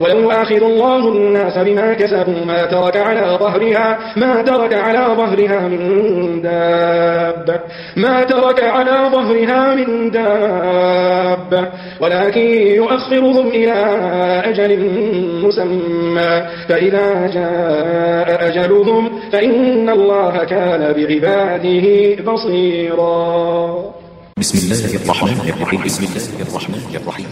ولو يؤاخذ الله الناس بما كسبوا ما ترك على ظهرها من دابة ولكن يؤخرهم إلى أجل مسمى فإذا جاء أجلهم فإن الله كان بعباده بصيرا. بسم الله الرحمن الرحيم.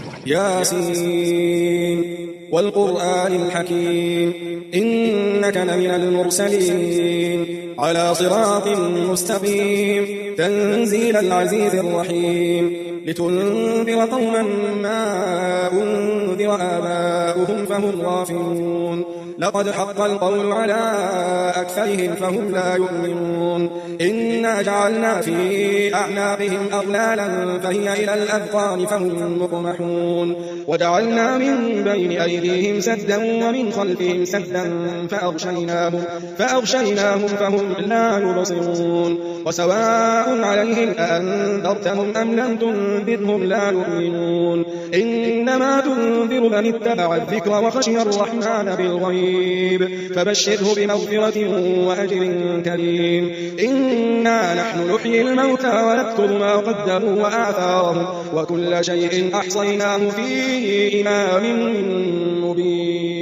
ياسين والقرآن الحكيم إنك لمن المرسلين على صراط مستقيم تنزيل العزيز الرحيم لتنذر قوما ما أنذر آباؤهم فهم غافلون لقد حق القول على أكثرهم فهم لا يؤمنون إنا جعلنا في أعناقهم أغلالا فهي إلى الأذقان فهم مقمحون وجعلنا من بين أيديهم سدا ومن خلفهم سدا فأغشيناهم فهم لا يبصرون وسواء عليهم أأنذرتهم أم لم تنذرهم لا يؤمنون إنما تنذر من اتبع الذكر وخشي الرحمن بالغيب فبشره بمغفرة وأجر كريم. إنا نحن نحيي الموتى ونكتب ما قدموا وآثارهم وكل شيء أحصيناه في إمام مبين.